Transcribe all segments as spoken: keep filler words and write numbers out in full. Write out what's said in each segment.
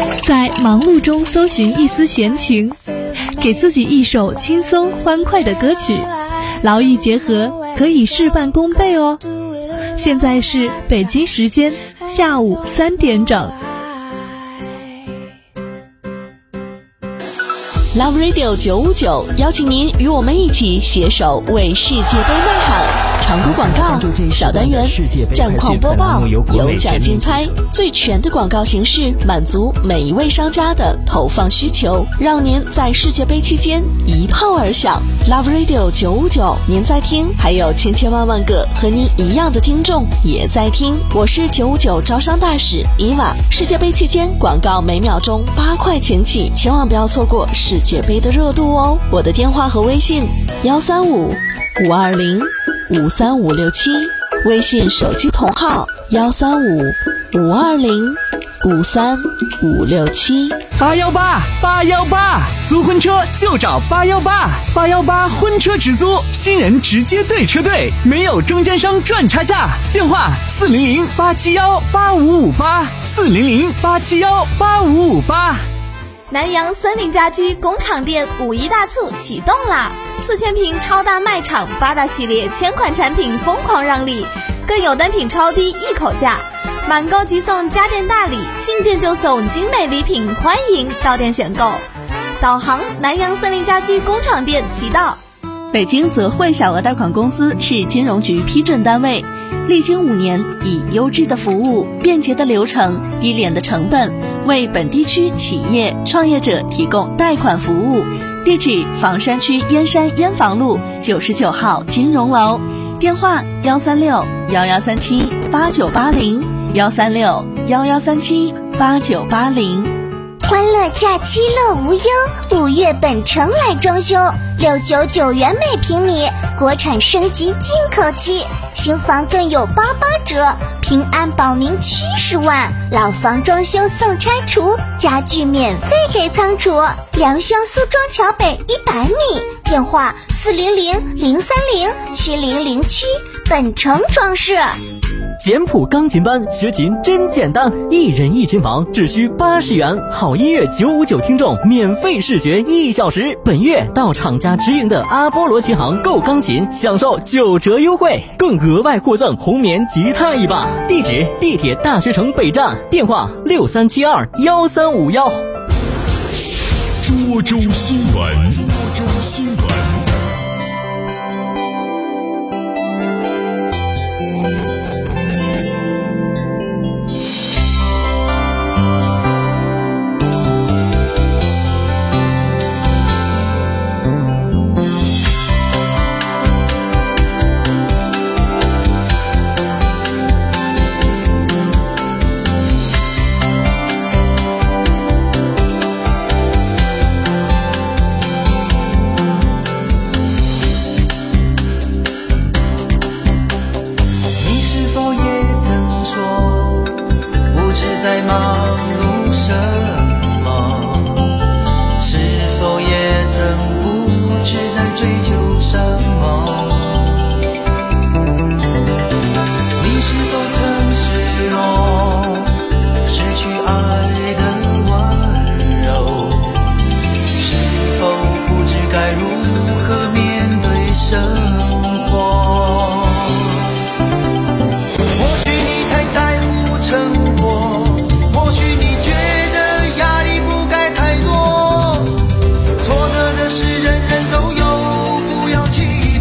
在忙碌中搜寻一丝闲情，给自己一首轻松欢快的歌曲，劳逸结合，可以事半功倍哦。现在是北京时间下午三点整。 Love Radio 九五九邀请您与我们一起携手为世界杯呐喊。常规广告小单元，战况播报，有奖竞猜，最全的广告形式，满足每一位商家的投放需求，让您在世界杯期间一炮而响。Love Radio 九五九，您在听，还有千千万万个和您一样的听众也在听。我是九五九招商大使伊娃。世界杯期间广告每秒钟八块钱起，千万不要错过世界杯的热度哦。我的电话和微信幺三五五二零五三五六七，微信手机同号幺三五五二零五三五六七。 八幺八八幺八，租婚车就找八幺八，八幺八婚车直租，新人直接对车队，没有中间商赚差价。电话四零零八七幺八五五八，四零零八七幺八五五八。 南阳森林家居工厂店五一大促启动啦！四千平超大卖场，八大系列千款产品疯狂让利，更有单品超低一口价，满购即送家电大礼，进店就送精美礼品，欢迎到店选购。导航南阳森林家居工厂店即到。 北京泽汇小额贷款公司是金融局批准单位，历经五年，以优质的服务、便捷的流程、低廉的成本，为本地区企业创业者提供贷款服务。地址：房山区燕山燕房路九十九号金融楼，电话幺三六幺幺三七八九八零幺三六幺幺三七八九八零。 欢乐假期乐无忧，五月本城来装修，六九九元每平米，国产升级进口漆，新房更有八八折，平安保您七十万，老房装修送拆除，家具免费给仓储。良乡苏庄桥北一百米，电话四零零零三零七零零七，本城装饰。 简谱钢琴班学琴真简单，一人一琴房只需八十元，好音乐九五九听众免费试学一小时。本月到厂家直营的阿波罗琴行购钢琴，享受九折优惠，更额外获赠红棉吉他一把。地址：地铁大学城北站，电话六三七二幺三五幺。 涿州新闻，涿州新闻。 在忙碌什么？是否也曾不知在追求什么？你是否曾失落，失去爱的温柔？是否不知该如何面对生活？或许你太在乎成果，或许你觉得压力不该太多，错得的是人人都有，不要气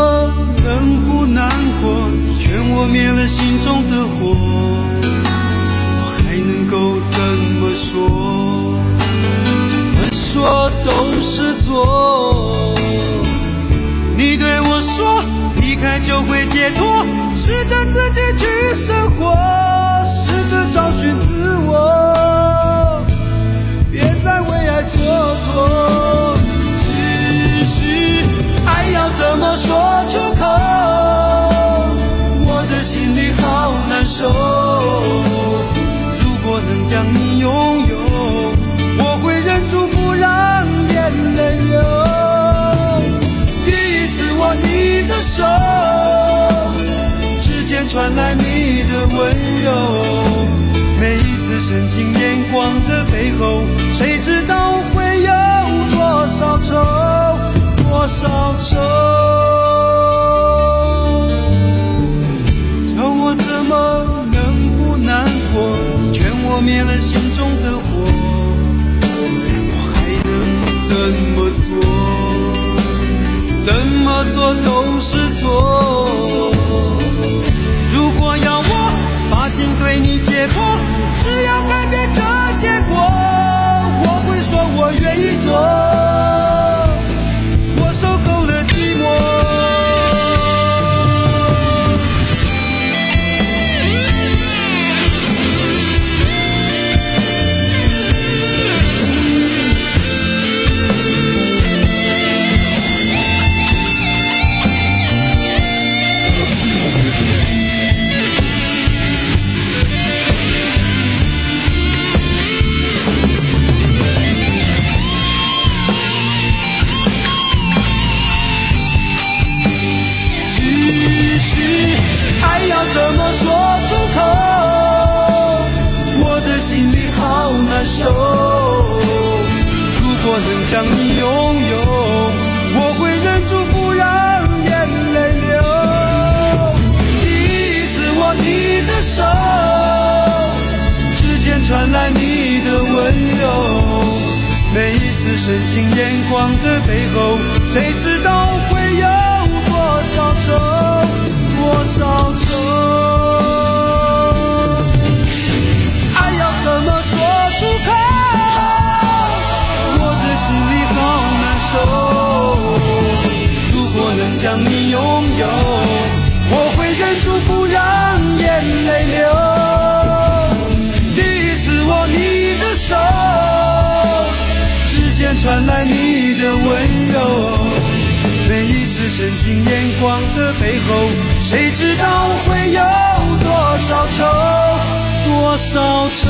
么能不难过？你劝我灭了心中的火，我还能够怎么说？怎么说都是错。你对我说离开就会解脱，试着自己去生活，试着找寻自我，别再为爱蹉跎。只是爱要怎么说出口，我的心里好难受。如果能将你拥有，我会忍住不让眼泪流。第一次握你的手，指尖传来你的温柔，每一次深情眼光的背后，谁知道会有多少愁，多少愁。叫我怎么能不难过？你劝我灭了心中的火，我还能怎么做？怎么做都是错。如果要我把心对你解剖，只要改变这结果，我会说我愿意做，我受够了寂寞。怎么说出口？我的心里好难受。如果能将你拥有，我会忍住不让眼泪流。第一次握你的手，指尖传来你的温柔，每一次深情眼光的背后，谁知道会有多少愁，多少愁。爱要怎么说出口？我的心里好难受。如果能将你拥有，我会忍住不让眼泪流。第一次握你的手，指尖传来你的温柔，每一次深情眼光的背后，谁知道会有多少愁，多少愁。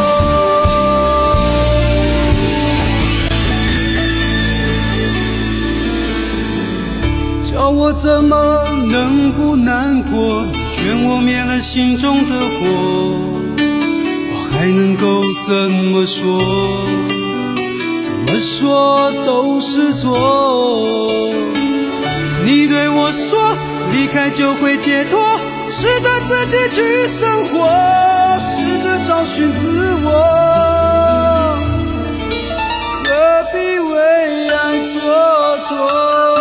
叫我怎么能不难过？你劝我灭了心中的火，我还能够怎么说？怎么说都是错。你对我说离开就会解脱，试着自己去生活，试着找寻自我，何必为爱蹉跎。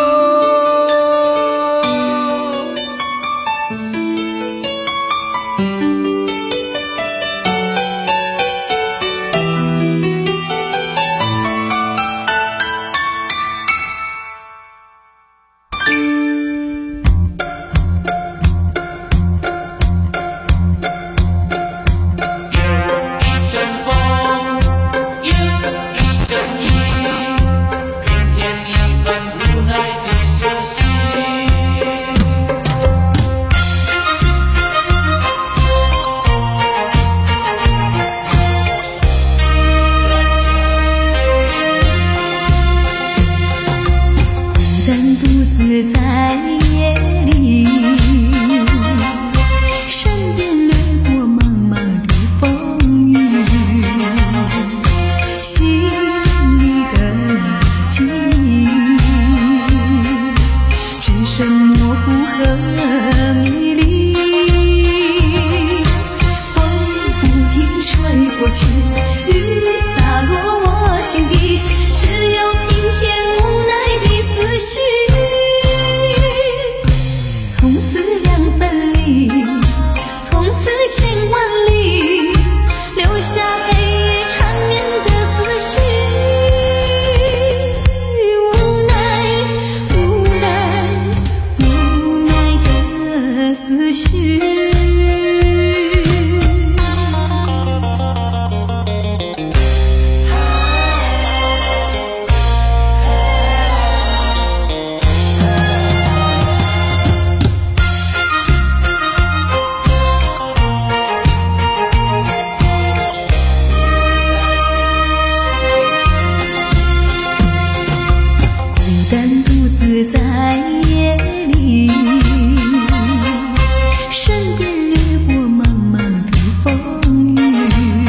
绪。在夜里，身边掠过茫茫的风雨，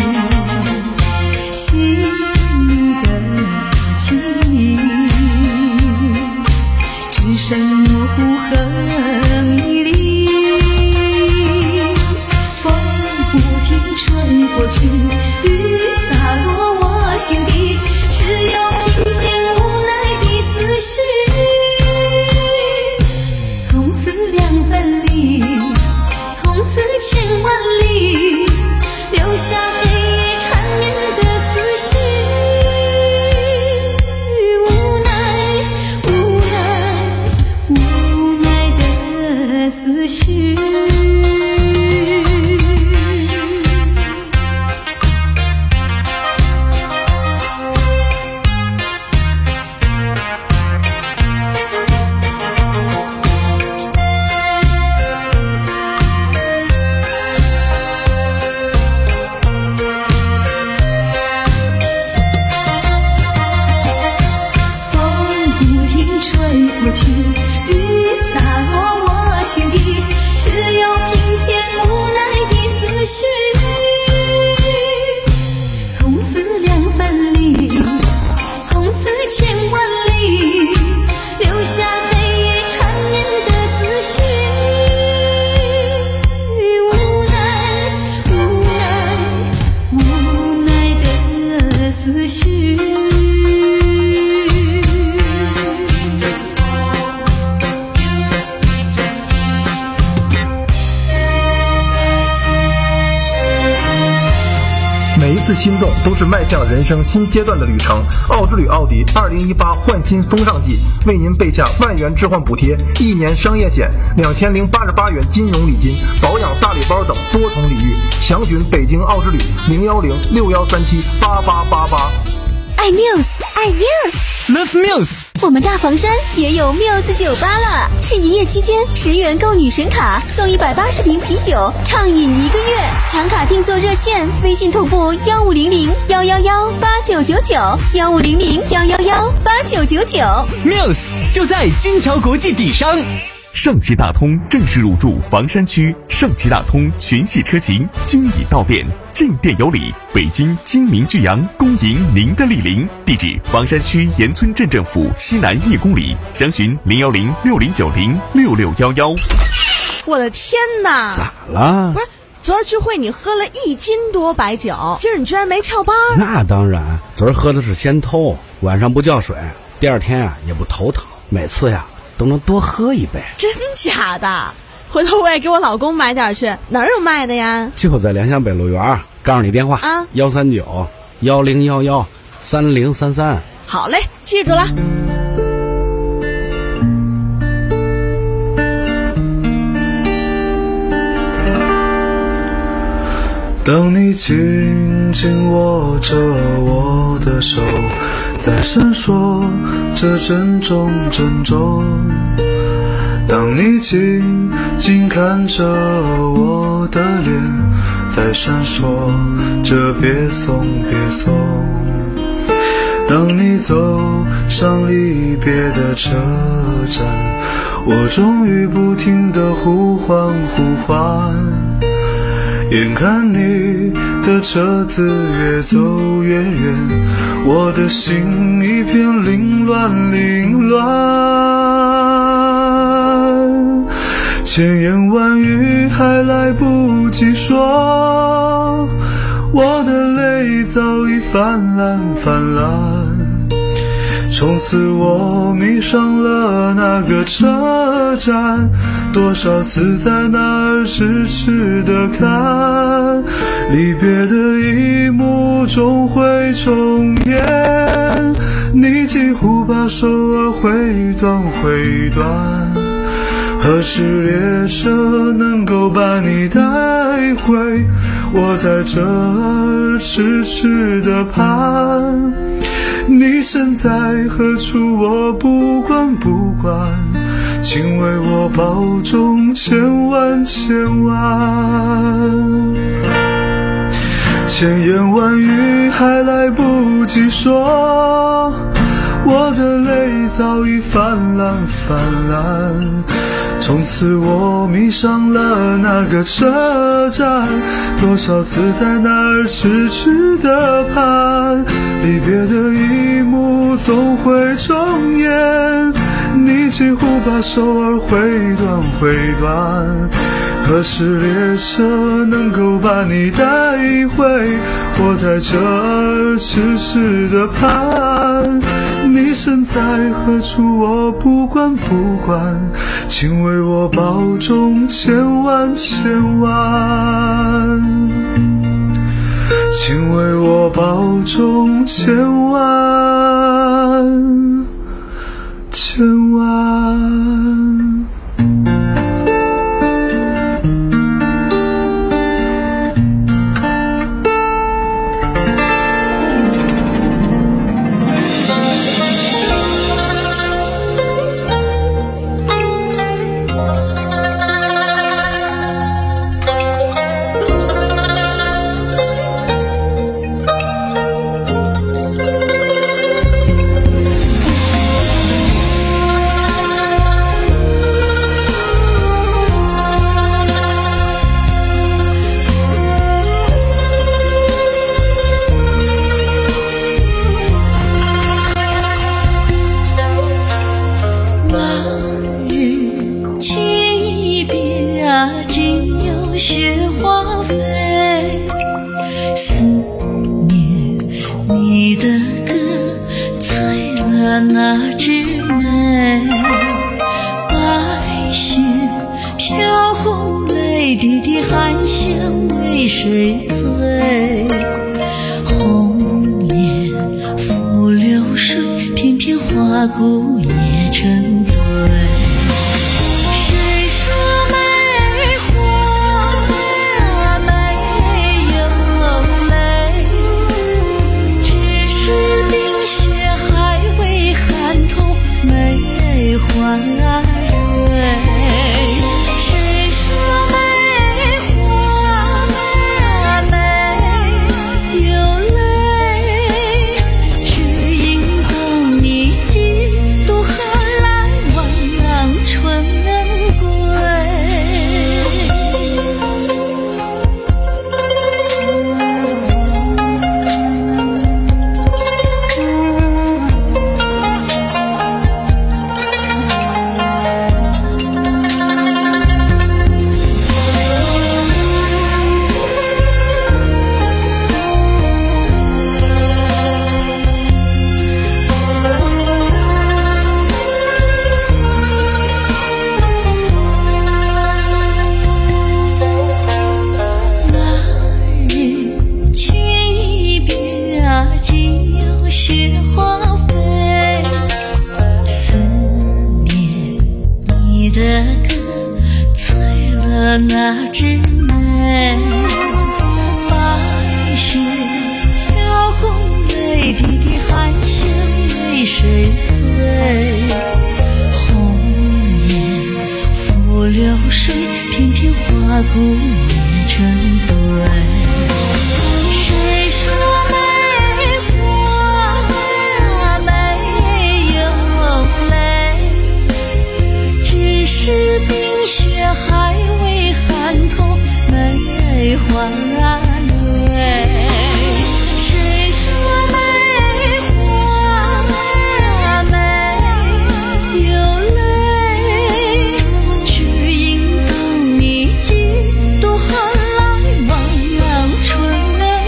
心里的情只剩模糊和迷离。风不停吹过去，雨洒落我心底，只有平添无奈的思绪。千万里，留下黑夜缠绵的思绪。无奈，无奈，无奈的思绪。过去，雨洒落我心底，只有平添无奈的思绪。从此两分离，从此千万里，留下黑夜缠绵的思绪。无奈，无奈，无奈的思绪。 每一次心动都是迈向人生新阶段的旅程。奥之旅奥迪二零一八换新风尚季为您备下万元置换补贴、一年商业险、两千零八十八元金融礼金、保养大礼包等多重礼遇。详询北京奥之旅零幺零六幺三七八八八八。 爱 Muse， 爱 Muse。Love Muse， 我们大房山也有 Muse 酒吧了，是营业期间十元购女神卡送一百八十瓶啤酒，畅饮一个月。抢卡订座热线：微信同步幺五零零幺幺幺八九九九，幺五零零幺幺幺八九九九。 Muse 就在金桥国际底商。 盛奇大通正式入驻房山区，盛奇大通全系车型均已到店，进店有礼。北京精明巨阳恭迎您的莅临，地址房山区盐村镇政府西南一公里，详询零幺零六零九零六六幺幺。 我的天哪！ 咋了？ 不是，昨儿聚会你喝了一斤多白酒，今儿你居然没翘班？ 那当然，昨儿喝的是仙偷，晚上不叫水，第二天啊也不头疼，每次呀都能多喝一杯。 真假的？回头我也给我老公买点去。哪儿有卖的呀？ 就在良乡北路园，告诉你电话啊，幺三九幺零幺幺三零三三。 好嘞，记住了。 当你紧紧握着我的手，在闪烁着珍重珍重。当你静静看着我的脸，在闪烁着别送别送。当你走上离别的车站，我终于不停地呼唤呼唤。眼看你的车子越走越远，我的心一片凌乱凌乱，千言万语还来不及说，我的泪早已泛滥泛滥。从此我迷上了那个车站，多少次在那儿痴痴地看，离别的一幕终会重演，你几乎把手儿挥断挥断， 何时列车能够把你带回？我在这儿痴痴地盼，你身在何处我不管不管，请为我保重千万千万。千言万语还来不及说，我的泪早已泛滥泛滥，从此我迷上了那个车站，多少次在那儿痴痴地盼，离别的一幕总会重演，你几乎把手儿挥断挥断。何时列车能够把你带回？我在这儿痴痴地盼，你身在何处我不管不管，请为我保重千万千万，请为我保重千万千万。 那枝梅，白雪飘红泪滴的含香为谁醉？红颜拂流水，片片花骨也成堆。花蕊，谁说梅花美有泪？只因懂你几度荷兰望春归。那枝梅，白雪飘红泪滴的含香为谁醉？红颜拂流水，片片花骨也成堆。谁说梅花没有泪？只是冰雪还未寒透梅花蕊。谁说梅花没有泪？只因懂你几度荷来望春归。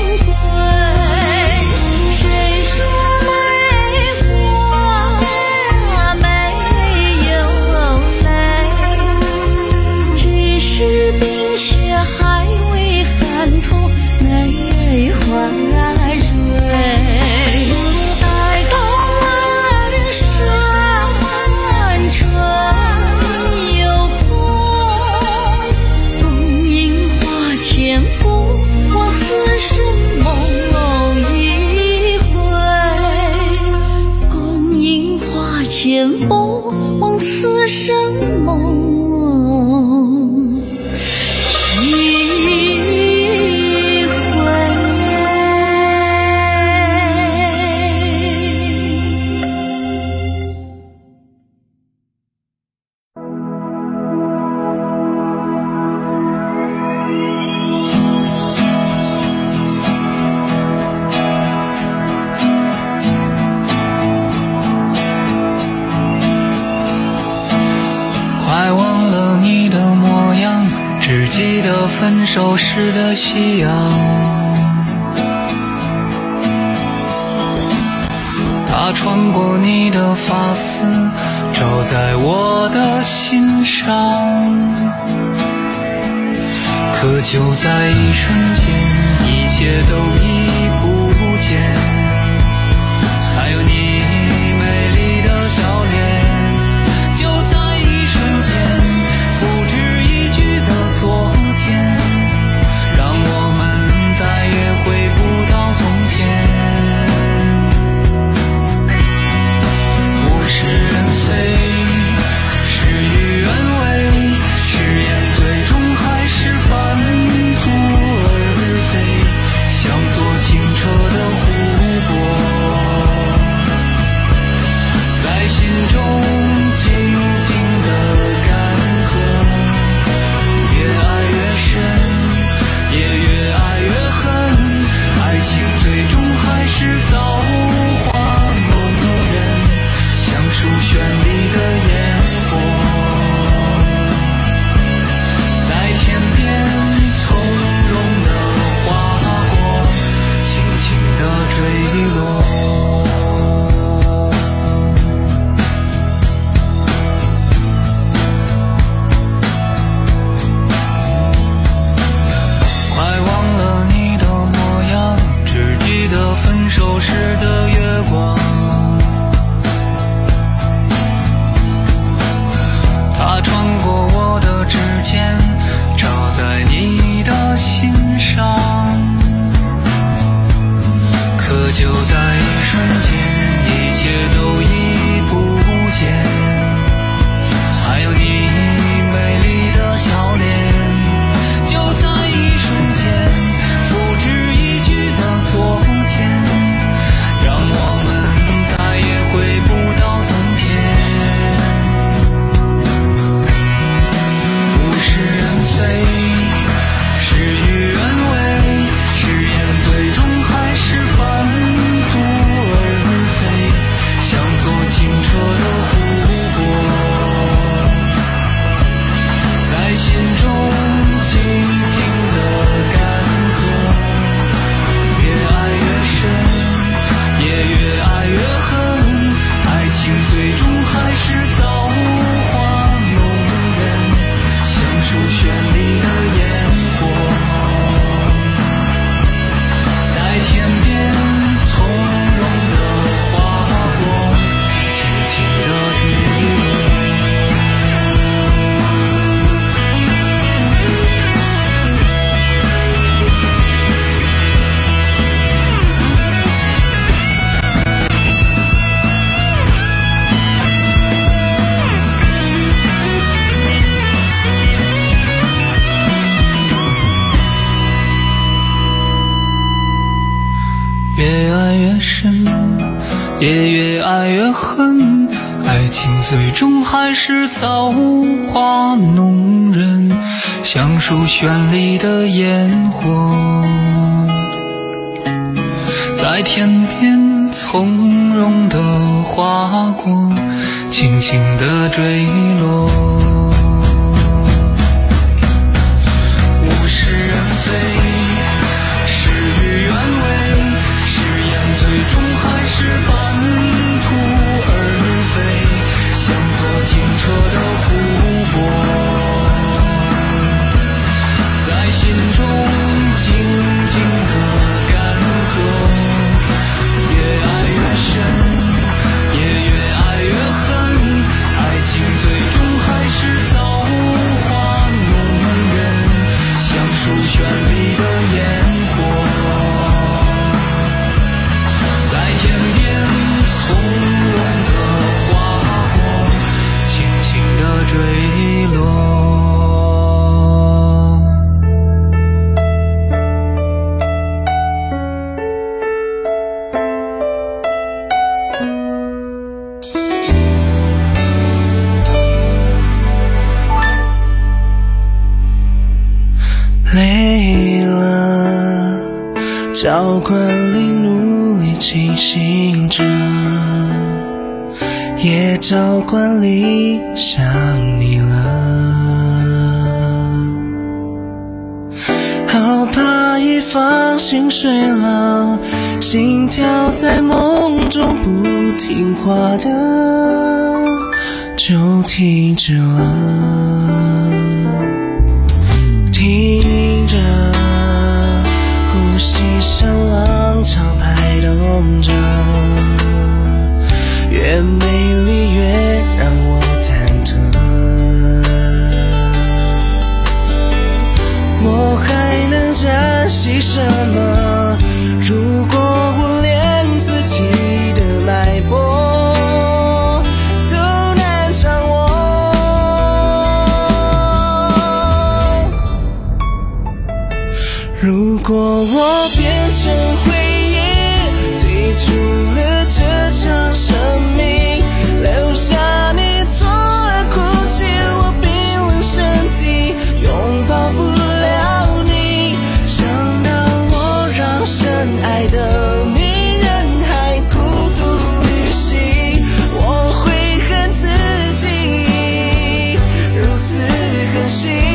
分手时的夕阳，它穿过你的发丝，照在我的心上。可就在一瞬间，一切都已不见，还有你美丽的笑脸。就在一瞬间，复制一句的昨天，让我们再也回不到从前。物是人非，事与愿违，誓言最终还是半途而废，像座清澈的湖泊，在心中静静的干涸，越爱越深，也越爱越恨，爱情最终还是造化弄人，像树绚丽的烟火，在天边从容的划过，轻轻的坠落。分手时的月光，它穿过我的指尖，照在你的心上。可就在一瞬间，一切都已不见，还有你美丽的笑脸。就在一瞬间，复制一句的昨天，让我们再也回不到从前。物是人非，事与愿违，誓言最终还是半途而废，像座清澈的湖泊，在心中静静的干涸，越爱越深，也越爱越恨，爱情最终还是造化弄人，像树绚丽的烟火，在天边从容的划过，轻轻的坠落。越爱越深，也越爱越恨，爱情最终还是造化弄人，像树绚丽的烟火，在天边从容的划过，轻轻的坠落。物是人非，事与愿违，最终还是半途而废，像座清澈的湖泊，在心中静静的干涸，越爱越深，也越爱越恨，爱情最终还是造化弄人，像树绚丽的烟火，在天边从容的划过，轻轻的坠落。累了，照管里努力清醒着，也照管里想你了。 放心睡了，心跳在梦中不听话的就停止了，听着呼吸声浪潮拍动着，越美丽越让我忐忑，我还能珍惜什么？如果我连自己的脉搏都难掌握，如果我变成回忆，退出了这场生命，留下你左耳哭泣，我冰冷身体拥抱不了你，想到我让深爱的你人海孤独旅行，我会恨自己如此狠心。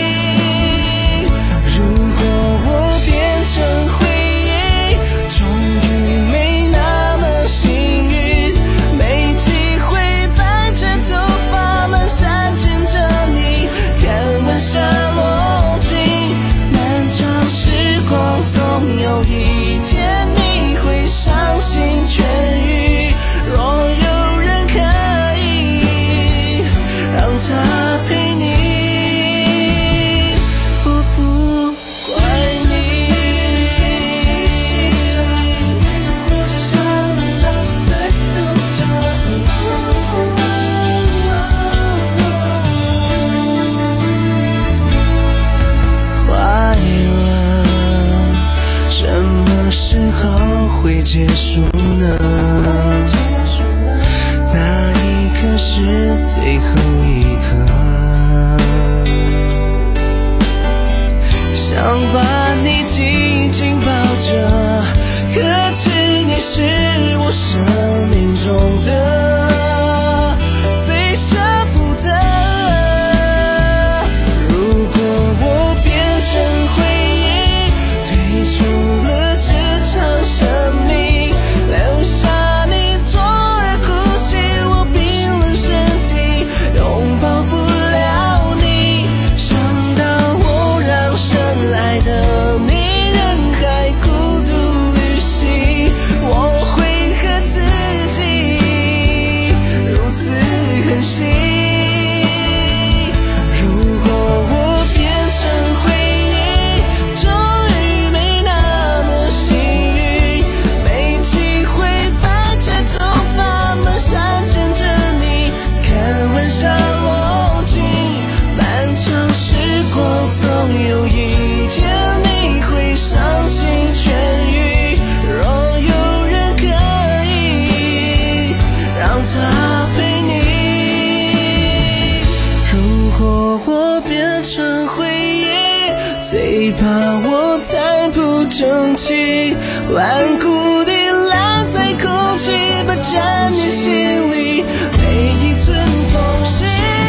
如果我变成回忆，终于没那么幸运，没机会白着头发蹒跚牵着你看晚霞落尽，漫长时光总有一天你会伤心痊愈，若有人可以让他陪你，我不怪你。快乐什么时候会结束呢？那一刻是最后一刻，想把你紧紧抱着，可知你是我生命中的最舍不得。如果我变成回忆，退出了这场生命，留下你左耳哭泣，我冰冷身体拥抱不了你，想到我让深爱的你人海孤独旅行，我会恨自己如此狠心。如果我变成回忆，终于没那么幸运，没机会白着头发蹒跚牵着你看晚霞落尽，漫长时光总有一天你会伤心痊愈，若有人可以让他陪你。如果我变成回忆，最怕我太不争气，顽固地烂在空气，霸占你心里每一寸缝隙。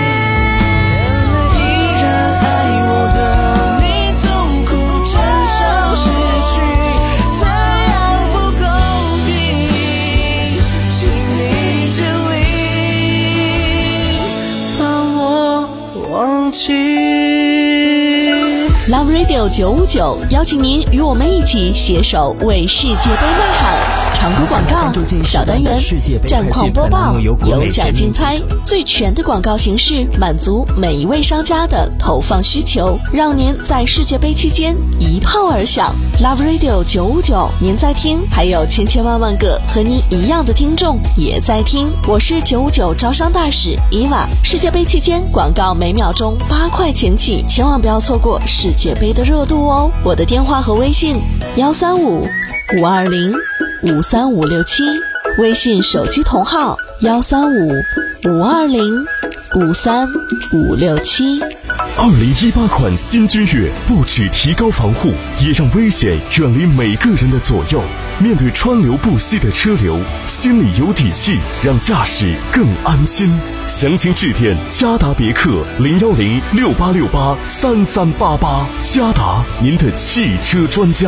依然爱我的你痛苦承受失去，这样不公平，请你尽力把我忘记。 Love Radio 九五九邀请您与我们一起携手为世界杯呐喊。常规广告、小单元、战况播报、有奖竞猜，最全的广告形式，满足每一位商家的投放需求，让您在世界杯期间一炮而响。Love Radio 九五九，您在听，还有千千万万个和您一样的听众也在听。我是九五九招商大使伊娃。世界杯期间，广告每秒钟八块钱起，千万不要错过世界杯的热度哦。我的电话和微信：幺三五五二零五三五六七，微信手机同号幺三五五二零五三五六七。 二零一八款新君越不只提高防护，也让危险远离每个人的左右。 面对川流不息的车流，心里有底气，让驾驶更安心。详情致电嘉达别克零幺零六八六八三三八八，嘉达，您的汽车专家。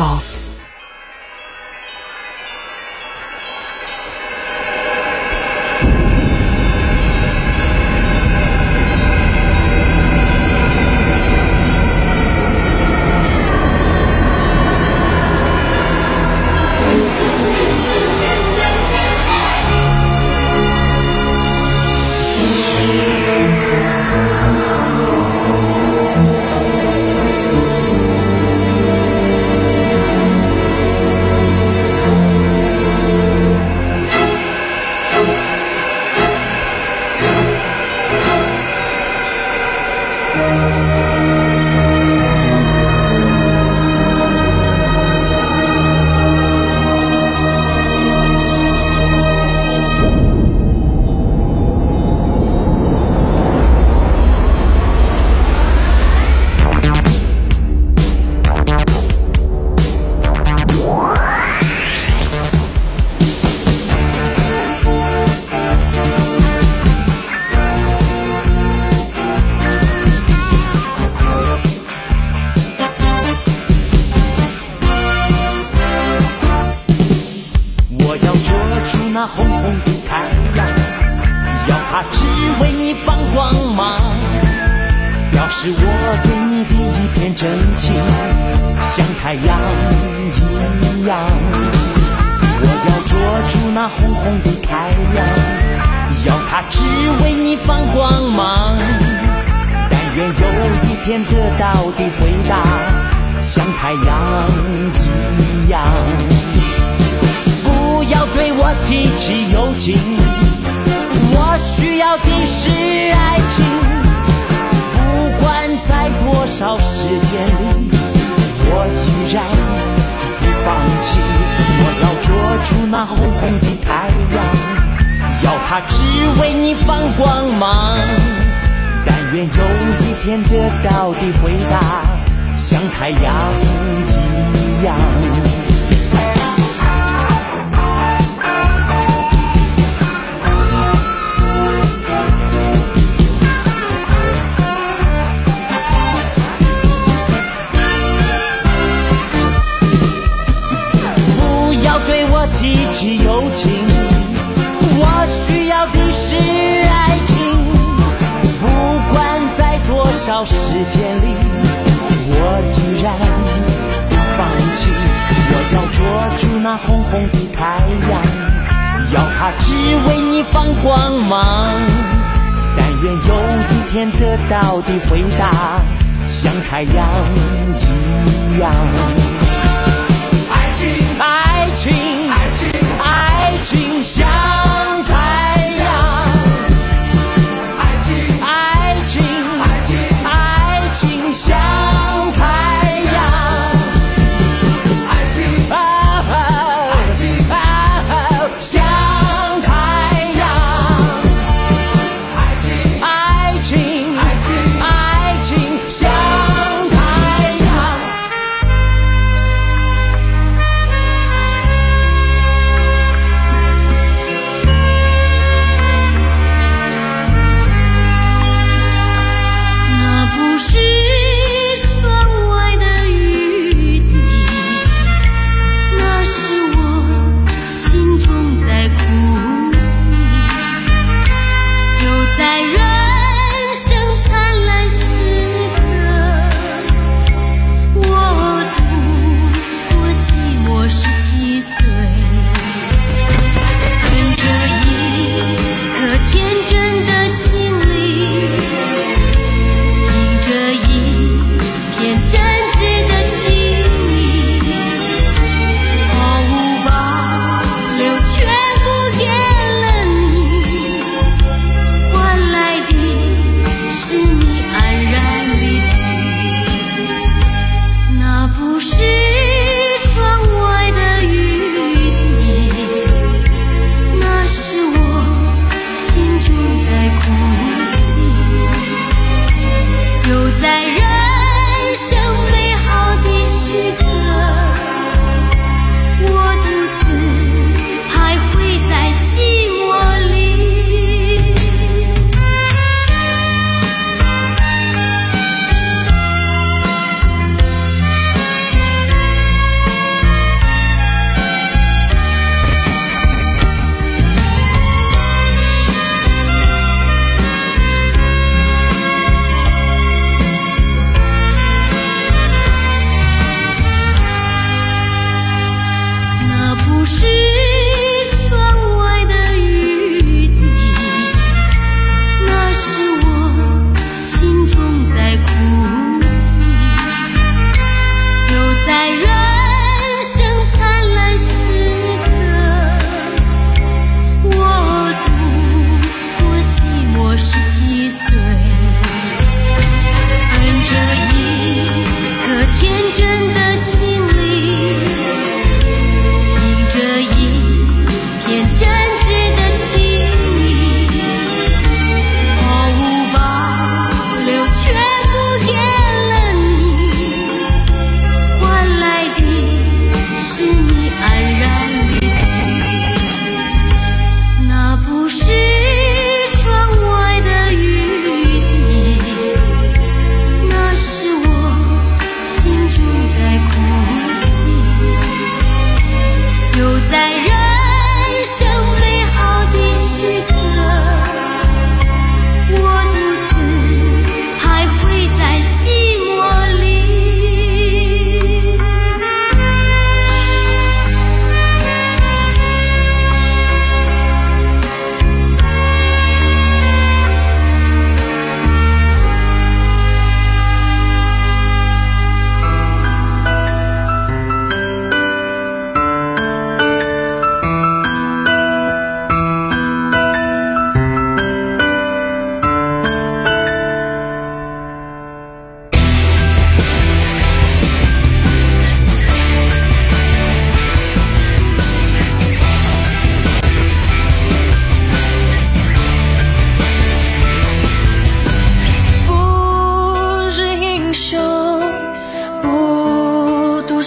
那红红的太阳，要它只为你放光芒，表示我对你的一片真情，像太阳一样。我要捉住那红红的太阳，要它只为你放光芒，但愿有一天得到的回答，像太阳一样。不要对我提起友情，我需要的是爱情。不管在多少时间里，我依然不放弃。我要捉住那红红的太阳，要它只为你放光芒，但愿有一天得到的回答，像太阳一样。提起友情，我需要的是爱情。不管在多少时间里，我依然不放弃。我要捉住那红红的太阳，要它只为你放光芒，但愿有一天得到的回答，像太阳一样。爱情，爱情，爱情像太阳。爱情，爱情，爱情，爱情像太阳。爱情，爱情，像太阳。爱情，爱情，爱情，爱情像太阳。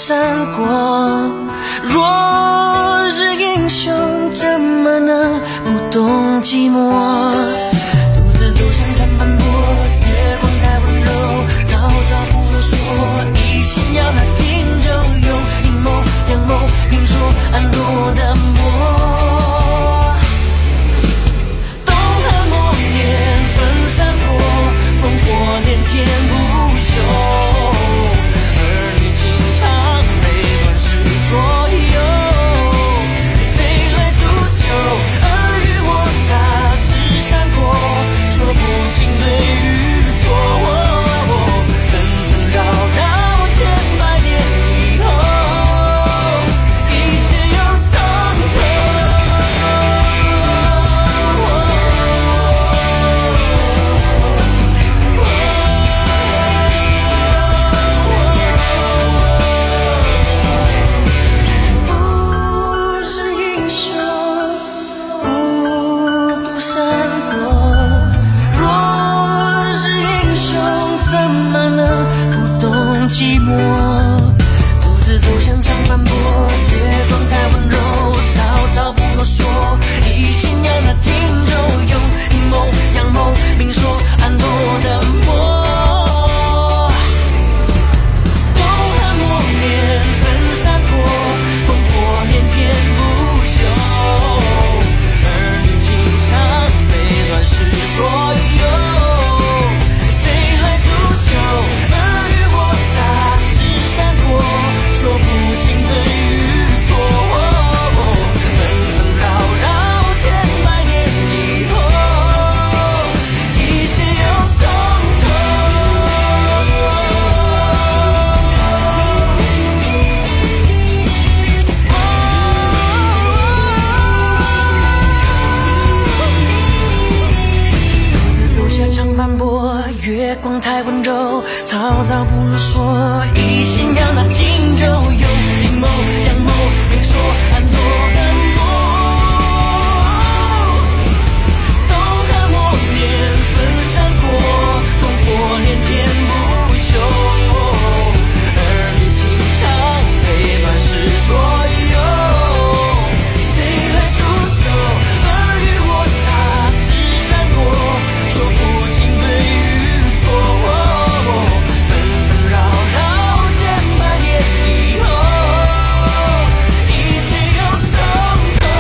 闪过。若是英雄，怎么能不懂寂寞？独自走向长坂坡，月光太温柔，早早不啰嗦，一心要那荆州有阴谋阳谋，明说暗落的魔。东汉末年分散过，烽火连天不休，儿女情长被乱世左右，谁来铸就？尔虞我诈是闪过，说不清对与错，纷纷扰扰千百年以后，一切又从头。不是英雄，不独闪过。若是英雄，怎么能不懂寂寞？独自走向长坂坡，月光太温柔，草草不啰嗦，一心要那荆州有阴谋阳谋，明说暗落的魔。东汉末年分散过，烽火连天不休，儿女情长被乱世左右，谁来铸就？尔虞我诈是闪过，说不清对与错，纷纷扰扰千百年以后，一切又从头。独自走下长坂坡，月光太温柔，草草不啰嗦，一心要那荆州有阴谋阳谋，明说暗落的魔。东汉末年分散过，烽火连天不休，儿女情长被乱世左右，谁来铸就？尔虞我诈是闪过，说不清对与错，纷纷扰扰千百年以后，一切又从头。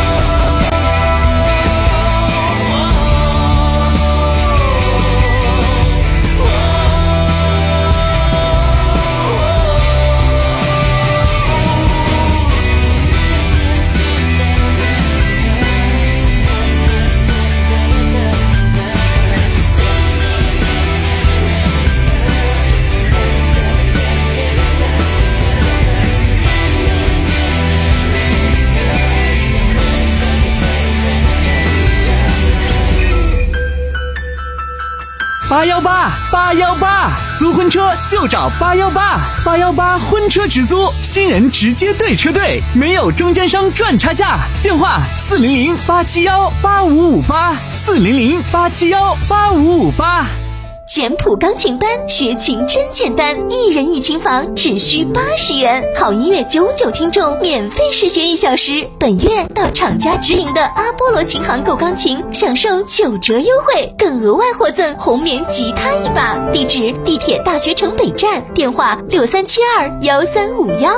八幺八八幺八，租婚车就找八幺八，八幺八婚车直租，新人直接对车队，没有中间商赚差价。电话四零零八七幺八五五八，四零零八七幺八五五八。 简谱钢琴班，学琴真简单，一人一琴房只需八十元，好音乐九九听众免费试学一小时。本月到厂家直营的阿波罗琴行购钢琴，享受九折优惠，更额外获赠红棉吉他一把。地址：地铁大学城北站，电话六三七二幺三五幺。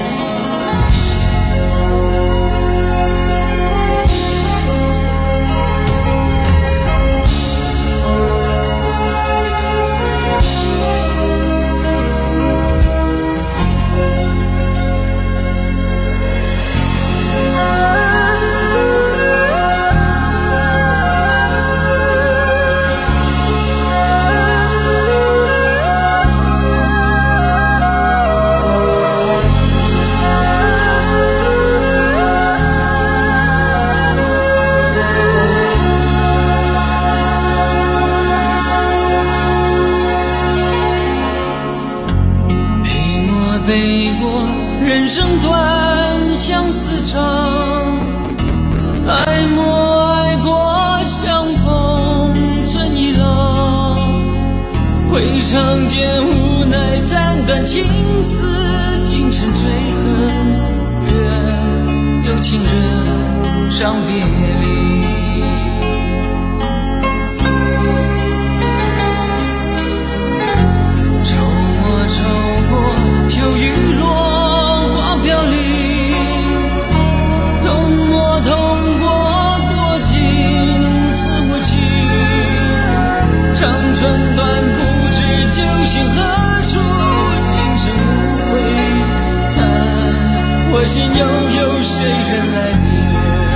背过人生短，相思长，爱莫爱过，相逢成一郎。会唱间无奈，斩断情丝，尽成水很远，有情人伤别离。周末周末，秋雨落，花飘零，冬末冬过，多情似无情。长春短，不知酒醒何处，今生无悔。叹我心又有谁人来念？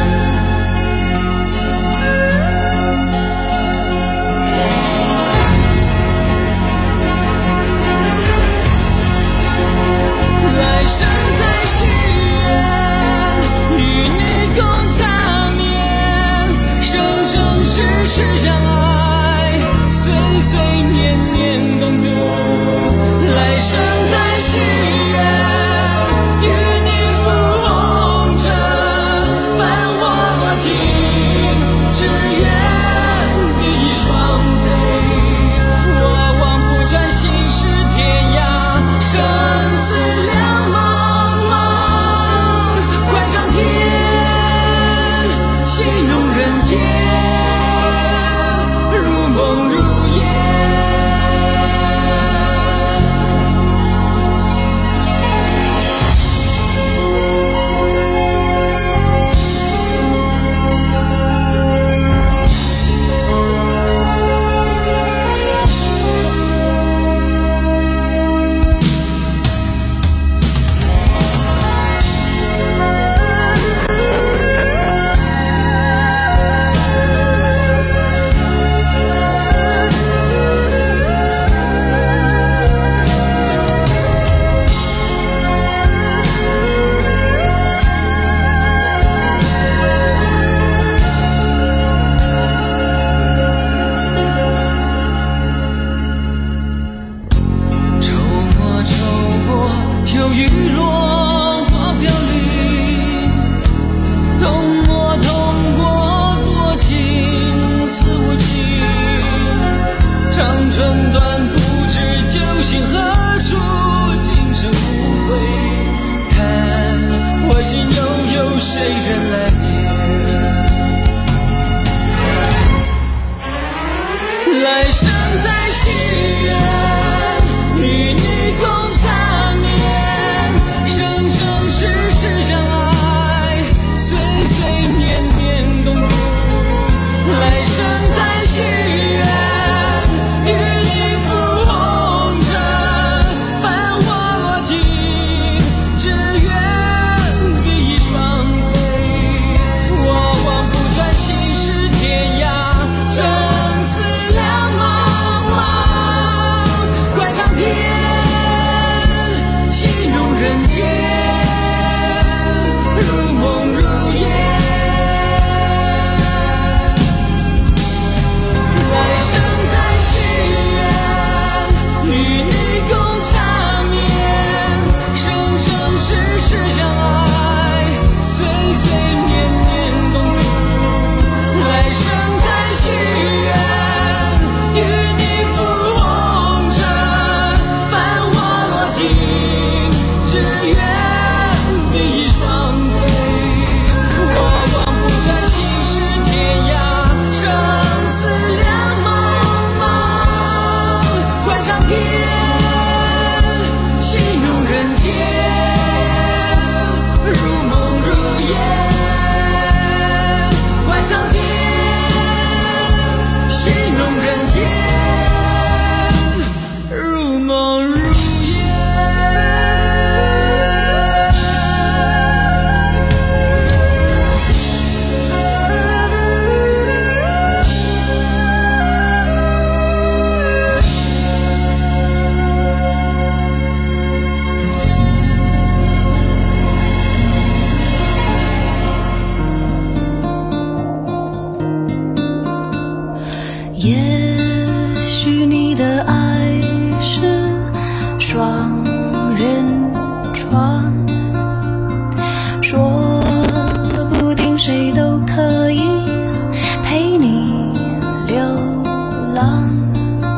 来生再许愿，与你共缠绵，生生世世相爱，岁岁年年共度。来生再许愿，与你赴红尘，繁华落尽，只愿比翼双飞。我望不穿心事天涯，生死两茫茫，快上天，戏弄人间，如梦如烟。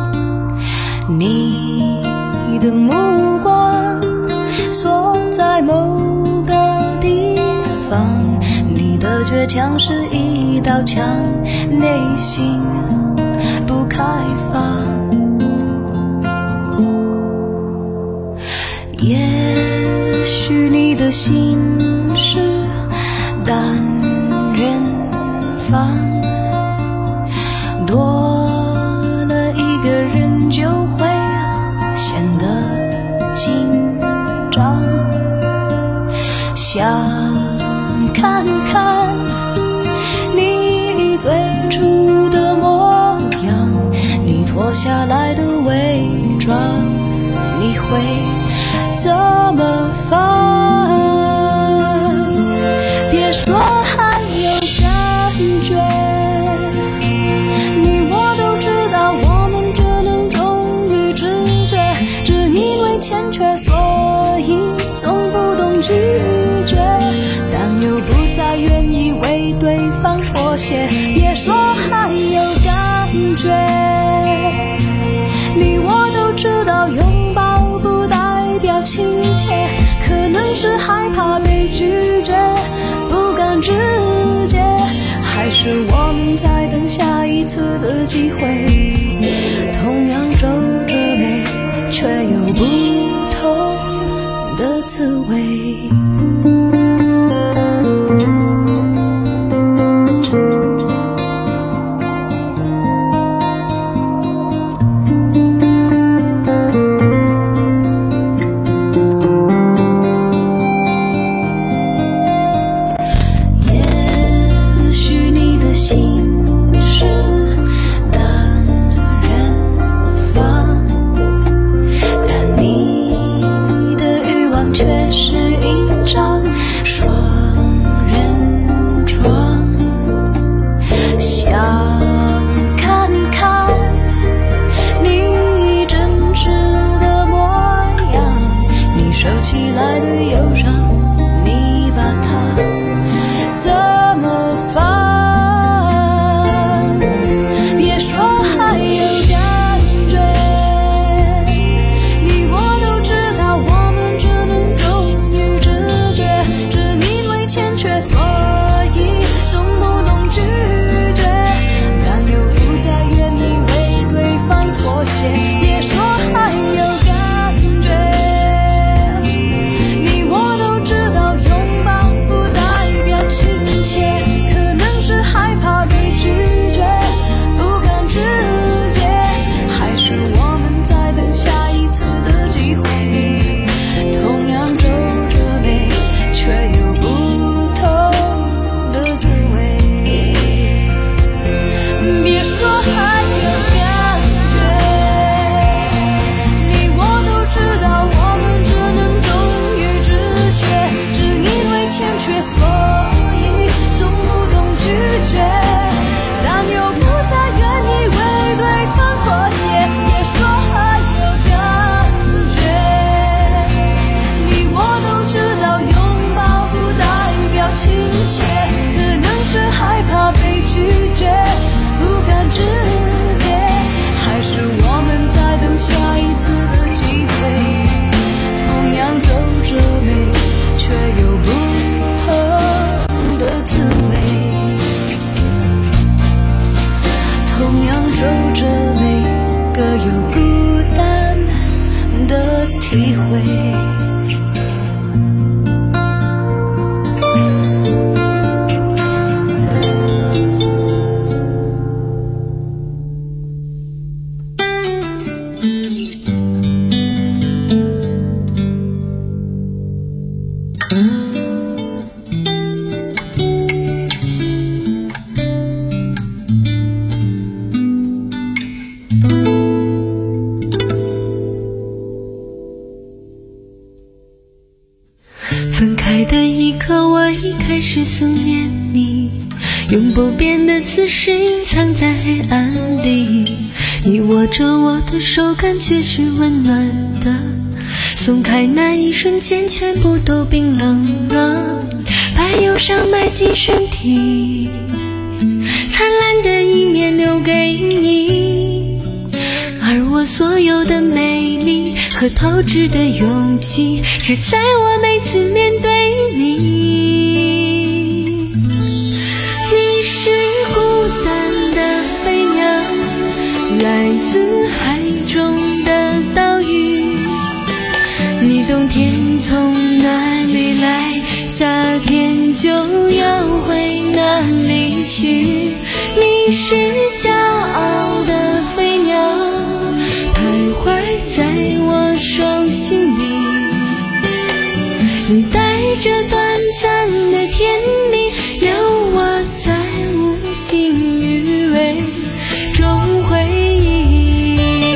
你的目光锁在某却像是一道墙，内心不开放。也许你的心是单人房，多了一个人就会显得紧张。想看看你最初的模样，你脱下来的伪装，你会怎么放？别说还有感觉，你我都知道我们只能忠于直觉，只因为欠缺所以总不懂拒绝，但又不再愿意为对方妥协。别说还有感觉，你我都知道拥抱不代表亲切，可能是害怕被拒绝，不敢直接，还是我们在等下一次的机会。同样皱着眉，却有不同的滋味。体会。分开的一刻，我已开始思念你，用不变的姿势隐藏在黑暗里。你握着我的手，感觉是温暖的，松开那一瞬间，全部都冰冷了，把忧伤埋进身体，灿烂的一面留给你，而我所有的美丽和透支的勇气，只在我每次面对你。 哪里去？你是骄傲的飞鸟，徘徊在我手心里。你带着短暂的甜蜜，留我在无尽余味中回忆。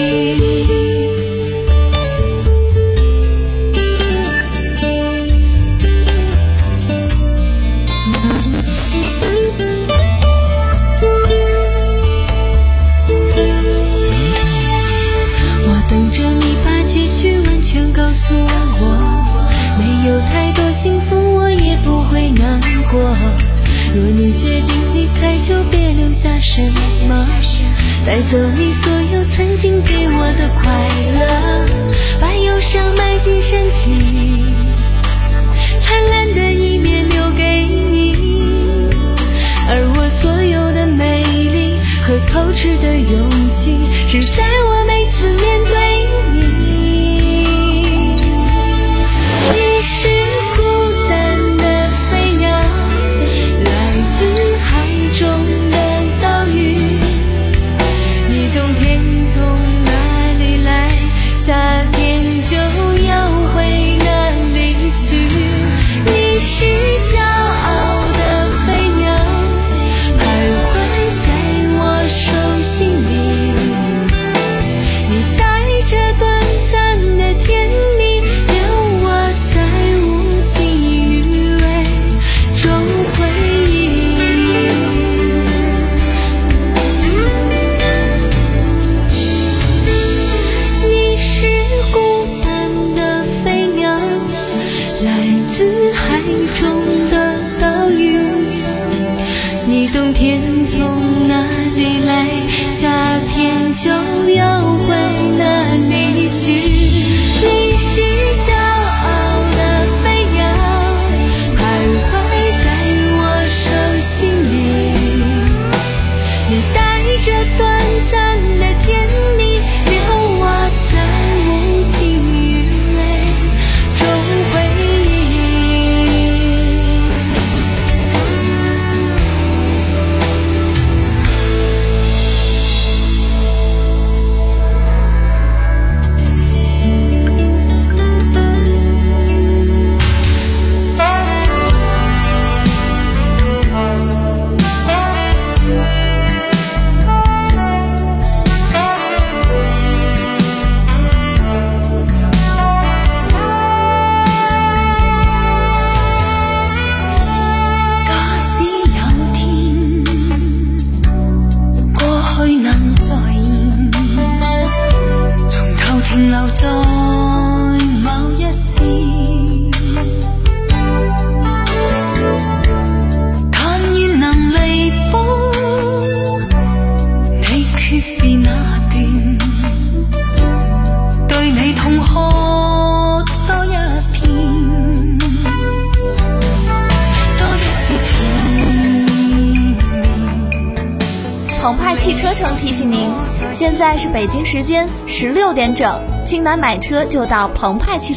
我等着你把结局完全告诉我，没有太多幸福我也不会难过。若你决定离开，就别留下什么，带走你所有曾经给我的快乐，把忧伤埋进身体，灿烂的一面留给你。而我所有的美丽和透支的勇气，是在我每次面对你。你是孤单的飞鸟，来自海中的岛屿。你冬天从哪里来，夏天就要回哪里去。你是骄傲的飞鸟，徘徊在我手心里。你带着短暂的甜蜜，留我在无尽余味中回忆。你是孤单的飞鸟，来自海中的岛屿。你冬天从哪里来，夏天就要回哪里去。你是骄傲的飞鸟，徘徊在我手心里。你带着短暂的甜蜜，留我在无尽余味中回忆。假使有天過去能再現，從頭停留在某一節，但願能彌補你訣別那段，對你痛哭多一片，多一次纏綿。 澎湃汽车城提醒您，现在是北京时间十六点整，京南买车就到澎湃汽车。